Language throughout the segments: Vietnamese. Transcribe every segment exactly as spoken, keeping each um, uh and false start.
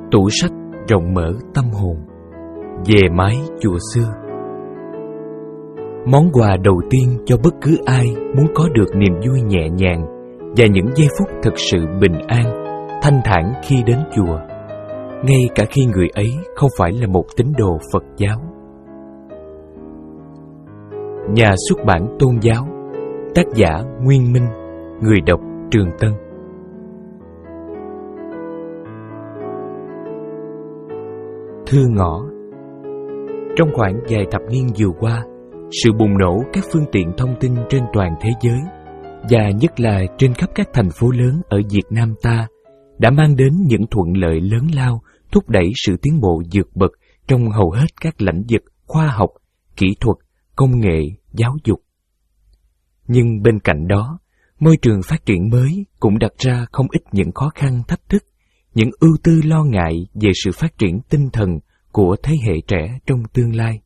Tủ sách rộng mở tâm hồn, về mái chùa xưa. Món quà đầu tiên cho bất cứ ai muốn có được niềm vui nhẹ nhàng và những giây phút thực sự bình an, thanh thản khi đến chùa, ngay cả khi người ấy không phải là một tín đồ Phật giáo. Nhà xuất bản Tôn giáo, tác giả Nguyên Minh, người đọc Trường Tân. Thư ngõ. Trong khoảng vài thập niên vừa qua, sự bùng nổ các phương tiện thông tin trên toàn thế giới, và nhất là trên khắp các thành phố lớn ở Việt Nam ta, đã mang đến những thuận lợi lớn lao, thúc đẩy sự tiến bộ vượt bậc trong hầu hết các lĩnh vực khoa học, kỹ thuật, công nghệ, giáo dục. Nhưng bên cạnh đó, môi trường phát triển mới cũng đặt ra không ít những khó khăn thách thức, những ưu tư lo ngại về sự phát triển tinh thần của thế hệ trẻ trong tương lai.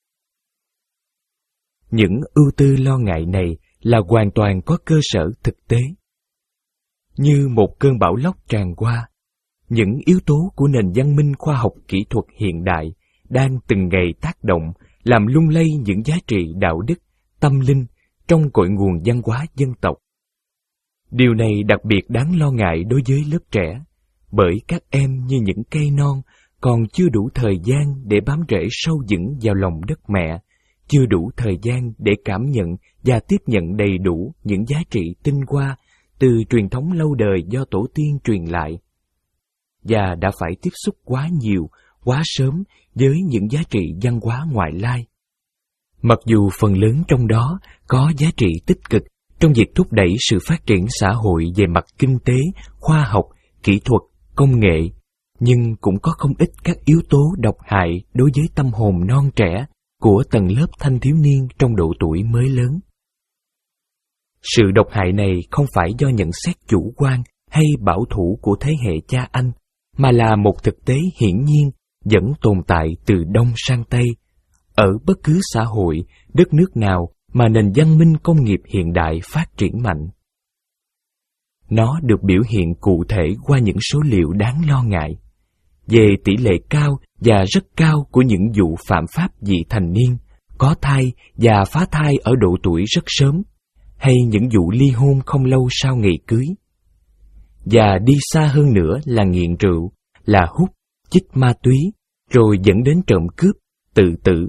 Những ưu tư lo ngại này là hoàn toàn có cơ sở thực tế. Như một cơn bão lốc tràn qua, những yếu tố của nền văn minh khoa học kỹ thuật hiện đại đang từng ngày tác động làm lung lay những giá trị đạo đức, tâm linh trong cội nguồn văn hóa dân tộc. Điều này đặc biệt đáng lo ngại đối với lớp trẻ, bởi các em như những cây non còn chưa đủ thời gian để bám rễ sâu vững vào lòng đất mẹ, chưa đủ thời gian để cảm nhận và tiếp nhận đầy đủ những giá trị tinh hoa từ truyền thống lâu đời do tổ tiên truyền lại, và đã phải tiếp xúc quá nhiều, quá sớm với những giá trị văn hóa ngoại lai. Mặc dù phần lớn trong đó có giá trị tích cực trong việc thúc đẩy sự phát triển xã hội về mặt kinh tế, khoa học, kỹ thuật, công nghệ, nhưng cũng có không ít các yếu tố độc hại đối với tâm hồn non trẻ của tầng lớp thanh thiếu niên trong độ tuổi mới lớn. Sự độc hại này không phải do nhận xét chủ quan hay bảo thủ của thế hệ cha anh, mà là một thực tế hiển nhiên vẫn tồn tại từ Đông sang Tây, ở bất cứ xã hội, đất nước nào mà nền văn minh công nghiệp hiện đại phát triển mạnh. Nó được biểu hiện cụ thể qua những số liệu đáng lo ngại về tỷ lệ cao và rất cao của những vụ phạm pháp vị thành niên, có thai và phá thai ở độ tuổi rất sớm, hay những vụ ly hôn không lâu sau ngày cưới. Và đi xa hơn nữa là nghiện rượu, là hút, chích ma túy, rồi dẫn đến trộm cướp, tự tử.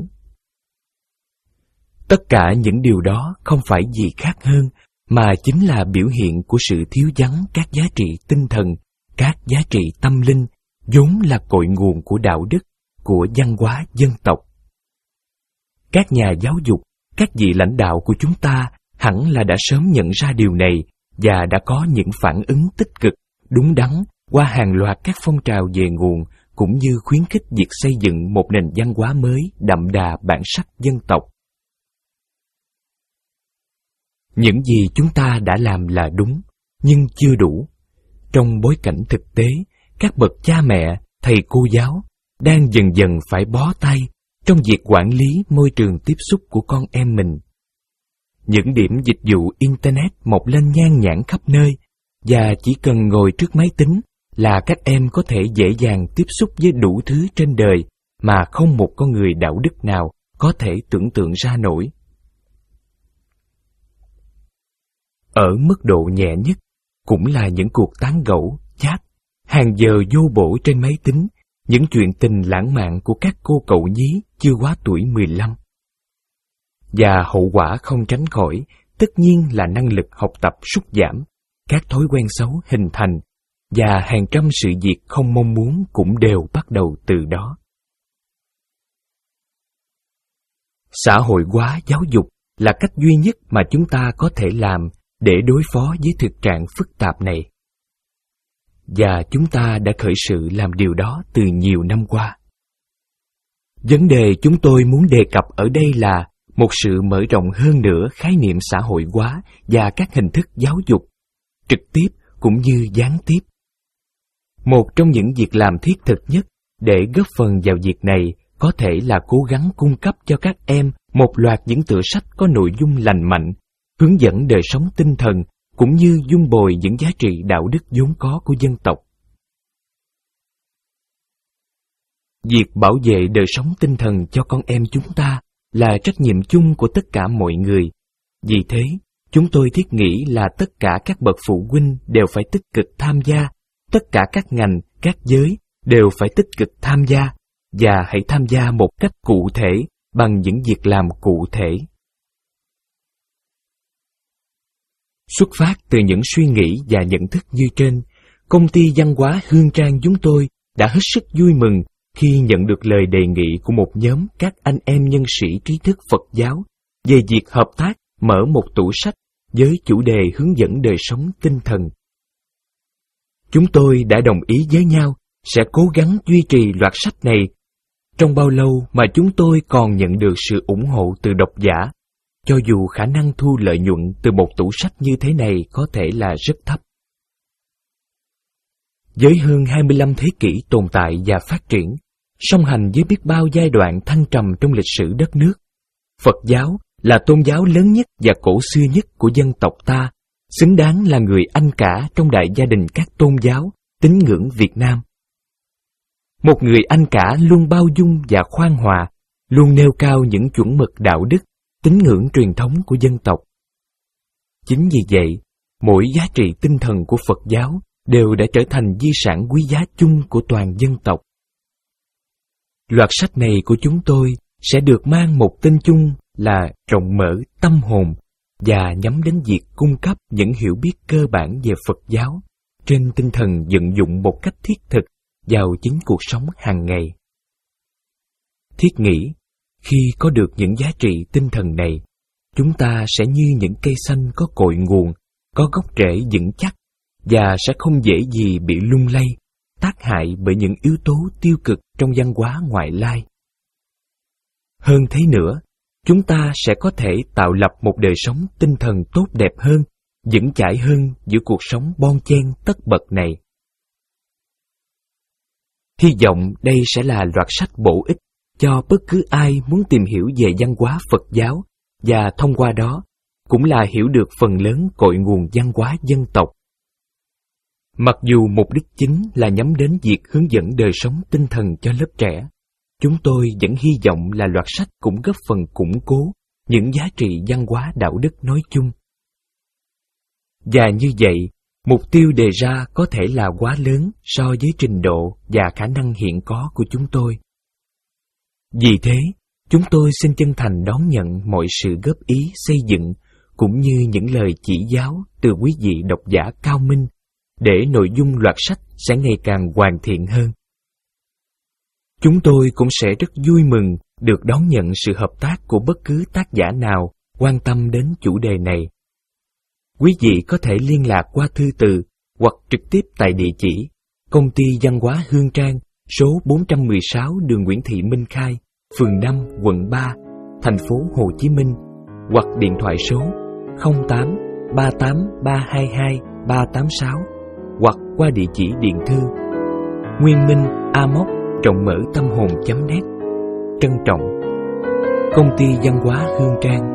Tất cả những điều đó không phải gì khác hơn mà chính là biểu hiện của sự thiếu vắng các giá trị tinh thần, các giá trị tâm linh, vốn là cội nguồn của đạo đức, của văn hóa dân tộc. Các nhà giáo dục, các vị lãnh đạo của chúng ta hẳn là đã sớm nhận ra điều này và đã có những phản ứng tích cực, đúng đắn qua hàng loạt các phong trào về nguồn, cũng như khuyến khích việc xây dựng một nền văn hóa mới đậm đà bản sắc dân tộc. Những gì chúng ta đã làm là đúng, nhưng chưa đủ. Trong bối cảnh thực tế, các bậc cha mẹ, thầy cô giáo đang dần dần phải bó tay trong việc quản lý môi trường tiếp xúc của con em mình. Những điểm dịch vụ Internet mọc lên nhan nhản khắp nơi, và chỉ cần ngồi trước máy tính là các em có thể dễ dàng tiếp xúc với đủ thứ trên đời mà không một con người đạo đức nào có thể tưởng tượng ra nổi. Ở mức độ nhẹ nhất, cũng là những cuộc tán gẫu, chat, hàng giờ vô bổ trên máy tính, những chuyện tình lãng mạn của các cô cậu nhí chưa quá tuổi mười lăm. Và hậu quả không tránh khỏi, tất nhiên là năng lực học tập sút giảm, các thói quen xấu hình thành, và hàng trăm sự việc không mong muốn cũng đều bắt đầu từ đó. Xã hội hóa giáo dục là cách duy nhất mà chúng ta có thể làm để đối phó với thực trạng phức tạp này. Và chúng ta đã khởi sự làm điều đó từ nhiều năm qua. Vấn đề chúng tôi muốn đề cập ở đây là một sự mở rộng hơn nữa khái niệm xã hội hóa và các hình thức giáo dục, trực tiếp cũng như gián tiếp. Một trong những việc làm thiết thực nhất để góp phần vào việc này có thể là cố gắng cung cấp cho các em một loạt những tựa sách có nội dung lành mạnh, hướng dẫn đời sống tinh thần, cũng như vun bồi những giá trị đạo đức vốn có của dân tộc. Việc bảo vệ đời sống tinh thần cho con em chúng ta là trách nhiệm chung của tất cả mọi người. Vì thế, chúng tôi thiết nghĩ là tất cả các bậc phụ huynh đều phải tích cực tham gia, tất cả các ngành, các giới đều phải tích cực tham gia, và hãy tham gia một cách cụ thể bằng những việc làm cụ thể. Xuất phát từ những suy nghĩ và nhận thức như trên, công ty văn hóa Hương Trang chúng tôi đã hết sức vui mừng khi nhận được lời đề nghị của một nhóm các anh em nhân sĩ trí thức Phật giáo về việc hợp tác mở một tủ sách với chủ đề hướng dẫn đời sống tinh thần. Chúng tôi đã đồng ý với nhau sẽ cố gắng duy trì loạt sách này trong bao lâu mà chúng tôi còn nhận được sự ủng hộ từ độc giả, cho dù khả năng thu lợi nhuận từ một tủ sách như thế này có thể là rất thấp. Với hơn hai mươi lăm thế kỷ tồn tại và phát triển, song hành với biết bao giai đoạn thăng trầm trong lịch sử đất nước, Phật giáo là tôn giáo lớn nhất và cổ xưa nhất của dân tộc ta, xứng đáng là người anh cả trong đại gia đình các tôn giáo, tín ngưỡng Việt Nam. Một người anh cả luôn bao dung và khoan hòa, luôn nêu cao những chuẩn mực đạo đức, tín ngưỡng truyền thống của dân tộc. Chính vì vậy, mỗi giá trị tinh thần của Phật giáo đều đã trở thành di sản quý giá chung của toàn dân tộc. Loạt sách này của chúng tôi sẽ được mang một tên chung là rộng mở tâm hồn và nhắm đến việc cung cấp những hiểu biết cơ bản về Phật giáo trên tinh thần vận dụng một cách thiết thực vào chính cuộc sống hàng ngày. Thiết nghĩ, khi có được những giá trị tinh thần này, chúng ta sẽ như những cây xanh có cội nguồn, có gốc rễ vững chắc và sẽ không dễ gì bị lung lay, tác hại bởi những yếu tố tiêu cực trong văn hóa ngoại lai. Hơn thế nữa, chúng ta sẽ có thể tạo lập một đời sống tinh thần tốt đẹp hơn, vững chãi hơn giữa cuộc sống bon chen tất bật này. Hy vọng đây sẽ là loạt sách bổ ích cho bất cứ ai muốn tìm hiểu về văn hóa Phật giáo và thông qua đó cũng là hiểu được phần lớn cội nguồn văn hóa dân tộc. Mặc dù mục đích chính là nhắm đến việc hướng dẫn đời sống tinh thần cho lớp trẻ, chúng tôi vẫn hy vọng là loạt sách cũng góp phần củng cố những giá trị văn hóa đạo đức nói chung. Và như vậy, mục tiêu đề ra có thể là quá lớn so với trình độ và khả năng hiện có của chúng tôi. Vì thế, chúng tôi xin chân thành đón nhận mọi sự góp ý xây dựng cũng như những lời chỉ giáo từ quý vị độc giả cao minh để nội dung loạt sách sẽ ngày càng hoàn thiện hơn. Chúng tôi cũng sẽ rất vui mừng được đón nhận sự hợp tác của bất cứ tác giả nào quan tâm đến chủ đề này. Quý vị có thể liên lạc qua thư từ hoặc trực tiếp tại địa chỉ Công ty Văn hóa Hương Trang, số bốn trăm mười sáu đường Nguyễn Thị Minh Khai, phường năm, quận ba, thành phố Hồ Chí Minh, hoặc điện thoại số không tám ba tám ba hai hai ba tám sáu, hoặc qua địa chỉ điện thư nguyên minh a m o c rộng mở tâm hồn chấm net. Trân trọng, Công ty Văn hóa Hương Trang.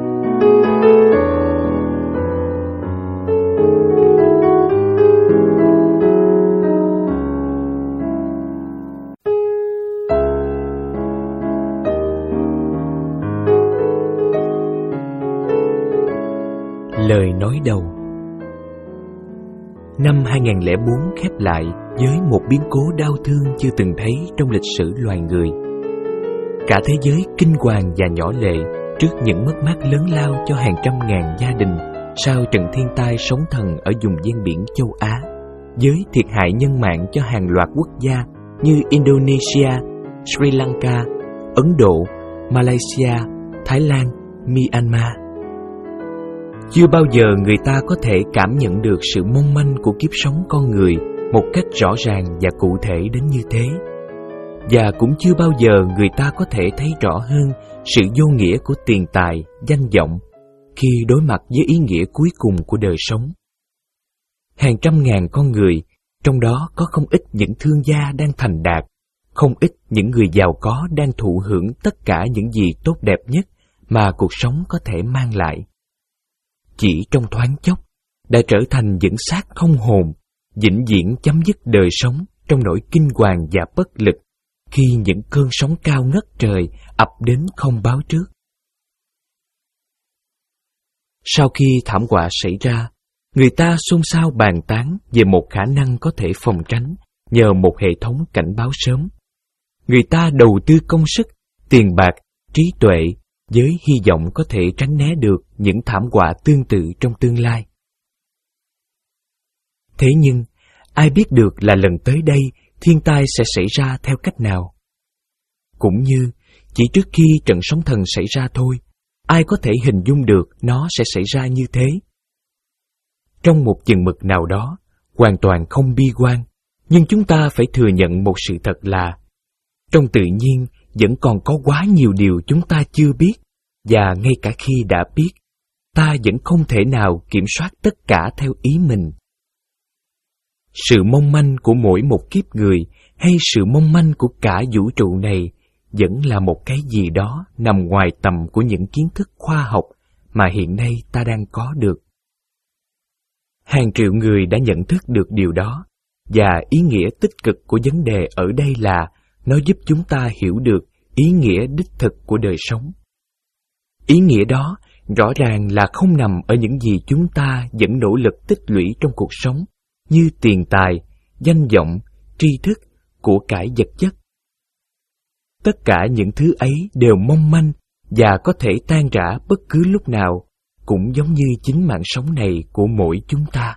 Lời nói đầu. Năm hai không không bốn khép lại với một biến cố đau thương chưa từng thấy trong lịch sử loài người. Cả thế giới kinh hoàng và nhỏ lệ trước những mất mát lớn lao cho hàng trăm ngàn gia đình sau trận thiên tai sóng thần ở vùng ven biển châu Á, với thiệt hại nhân mạng cho hàng loạt quốc gia như Indonesia, Sri Lanka, Ấn Độ, Malaysia, Thái Lan, Myanmar. Chưa bao giờ người ta có thể cảm nhận được sự mong manh của kiếp sống con người một cách rõ ràng và cụ thể đến như thế. Và cũng chưa bao giờ người ta có thể thấy rõ hơn sự vô nghĩa của tiền tài, danh vọng khi đối mặt với ý nghĩa cuối cùng của đời sống. Hàng trăm ngàn con người, trong đó có không ít những thương gia đang thành đạt, không ít những người giàu có đang thụ hưởng tất cả những gì tốt đẹp nhất mà cuộc sống có thể mang lại. Chỉ trong thoáng chốc, đã trở thành những xác không hồn, vĩnh viễn chấm dứt đời sống trong nỗi kinh hoàng và bất lực, khi những cơn sóng cao ngất trời ập đến không báo trước. Sau khi thảm họa xảy ra, người ta xôn xao bàn tán về một khả năng có thể phòng tránh nhờ một hệ thống cảnh báo sớm. Người ta đầu tư công sức, tiền bạc, trí tuệ với hy vọng có thể tránh né được những thảm họa tương tự trong tương lai. Thế nhưng, ai biết được là lần tới đây thiên tai sẽ xảy ra theo cách nào? Cũng như, chỉ trước khi trận sóng thần xảy ra thôi, ai có thể hình dung được nó sẽ xảy ra như thế? Trong một chừng mực nào đó, hoàn toàn không bi quan, nhưng chúng ta phải thừa nhận một sự thật là trong tự nhiên vẫn còn có quá nhiều điều chúng ta chưa biết, và ngay cả khi đã biết, ta vẫn không thể nào kiểm soát tất cả theo ý mình. Sự mong manh của mỗi một kiếp người hay sự mong manh của cả vũ trụ này vẫn là một cái gì đó nằm ngoài tầm của những kiến thức khoa học mà hiện nay ta đang có được. Hàng triệu người đã nhận thức được điều đó, và ý nghĩa tích cực của vấn đề ở đây là nó giúp chúng ta hiểu được ý nghĩa đích thực của đời sống. Ý nghĩa đó rõ ràng là không nằm ở những gì chúng ta vẫn nỗ lực tích lũy trong cuộc sống, như tiền tài, danh vọng, tri thức, của cải vật chất. Tất cả những thứ ấy đều mong manh và có thể tan rã bất cứ lúc nào, cũng giống như chính mạng sống này của mỗi chúng ta.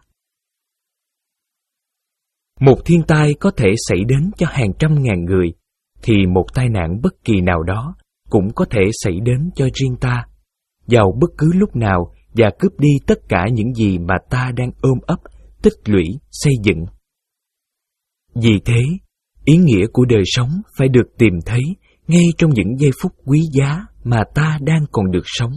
Một thiên tai có thể xảy đến cho hàng trăm ngàn người, thì một tai nạn bất kỳ nào đó cũng có thể xảy đến cho riêng ta, vào bất cứ lúc nào, và cướp đi tất cả những gì mà ta đang ôm ấp, tích lũy, xây dựng. Vì thế, ý nghĩa của đời sống phải được tìm thấy ngay trong những giây phút quý giá mà ta đang còn được sống.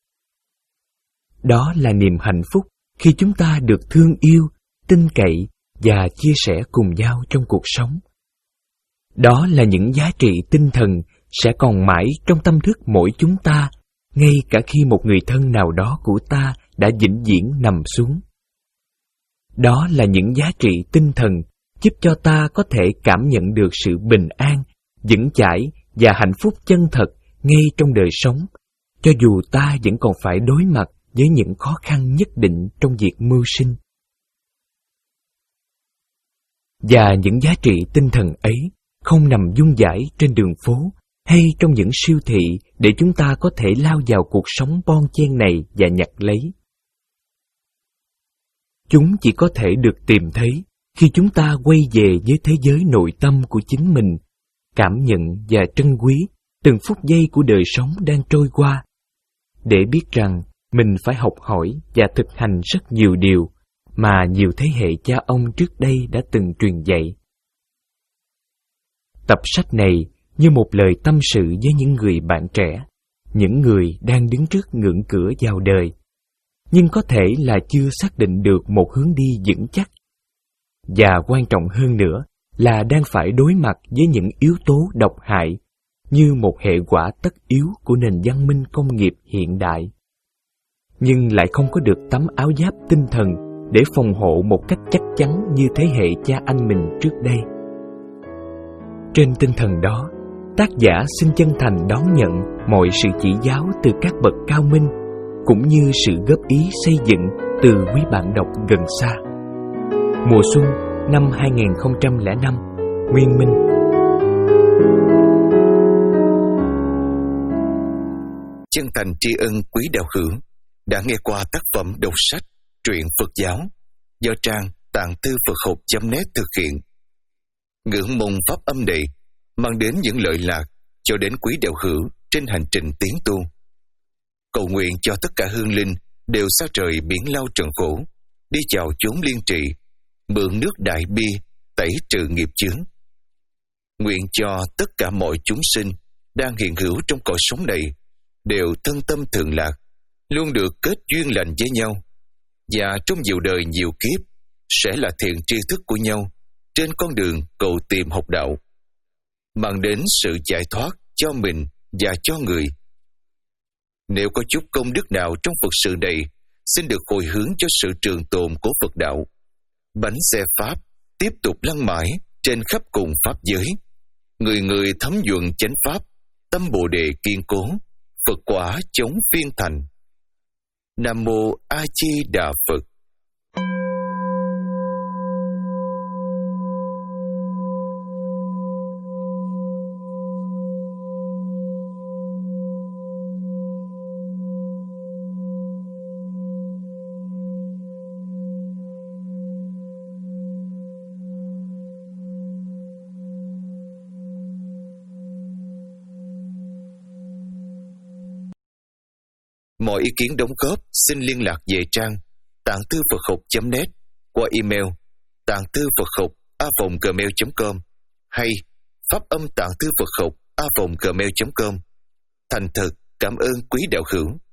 Đó là niềm hạnh phúc khi chúng ta được thương yêu, tin cậy và chia sẻ cùng nhau trong cuộc sống. Đó là những giá trị tinh thần sẽ còn mãi trong tâm thức mỗi chúng ta, ngay cả khi một người thân nào đó của ta đã vĩnh viễn nằm xuống. Đó là những giá trị tinh thần giúp cho ta có thể cảm nhận được sự bình an, vững chãi và hạnh phúc chân thật ngay trong đời sống, cho dù ta vẫn còn phải đối mặt với những khó khăn nhất định trong việc mưu sinh. Và những giá trị tinh thần ấy không nằm vung vãi trên đường phố hay trong những siêu thị để chúng ta có thể lao vào cuộc sống bon chen này và nhặt lấy. Chúng chỉ có thể được tìm thấy khi chúng ta quay về với thế giới nội tâm của chính mình, cảm nhận và trân quý từng phút giây của đời sống đang trôi qua, để biết rằng mình phải học hỏi và thực hành rất nhiều điều mà nhiều thế hệ cha ông trước đây đã từng truyền dạy. Tập sách này như một lời tâm sự với những người bạn trẻ, những người đang đứng trước ngưỡng cửa vào đời, nhưng có thể là chưa xác định được một hướng đi vững chắc. Và quan trọng hơn nữa là đang phải đối mặt với những yếu tố độc hại như một hệ quả tất yếu của nền văn minh công nghiệp hiện đại, nhưng lại không có được tấm áo giáp tinh thần để phòng hộ một cách chắc chắn như thế hệ cha anh mình trước đây. Trên tinh thần đó, tác giả xin chân thành đón nhận mọi sự chỉ giáo từ các bậc cao minh, cũng như sự góp ý xây dựng từ quý bạn đọc gần xa. Mùa xuân năm hai nghìn không trăm lẻ năm, Nguyên Minh. Chân thành tri ân quý đạo hữu đã nghe qua tác phẩm đọc sách Truyện Phật giáo do trang tạng thư Phật học chấm net thực hiện. Ngưỡng mong pháp âm này mang đến những lợi lạc cho đến quý đạo hữu trên hành trình tiến tu. Cầu nguyện cho tất cả hương linh đều xa trời biển lao trần khổ, đi chào chốn liên trì, mượn nước đại bi tẩy trừ nghiệp chướng. Nguyện cho tất cả mọi chúng sinh đang hiện hữu trong cõi sống này đều thân tâm thường lạc, luôn được kết duyên lành với nhau, và trong nhiều đời nhiều kiếp sẽ là thiện tri thức của nhau trên con đường cầu tìm học đạo, mang đến sự giải thoát cho mình và cho người. Nếu có chút công đức nào trong Phật sự này, xin được hồi hướng cho sự trường tồn của Phật đạo, bánh xe Pháp tiếp tục lăn mãi trên khắp cùng Pháp giới. Người người thấm nhuần chánh pháp, tâm Bồ đề kiên cố, Phật quả chống phiên thành. Nam mô A Di Đà Phật. Mọi ý kiến đóng góp xin liên lạc về trang tạng thư Phật học chấm net qua email tạng thư Phật học a còng gmail chấm com hay pháp âm tạng thư Phật học a còng gmail chấm com. Thành thật cảm ơn quý đạo hữu.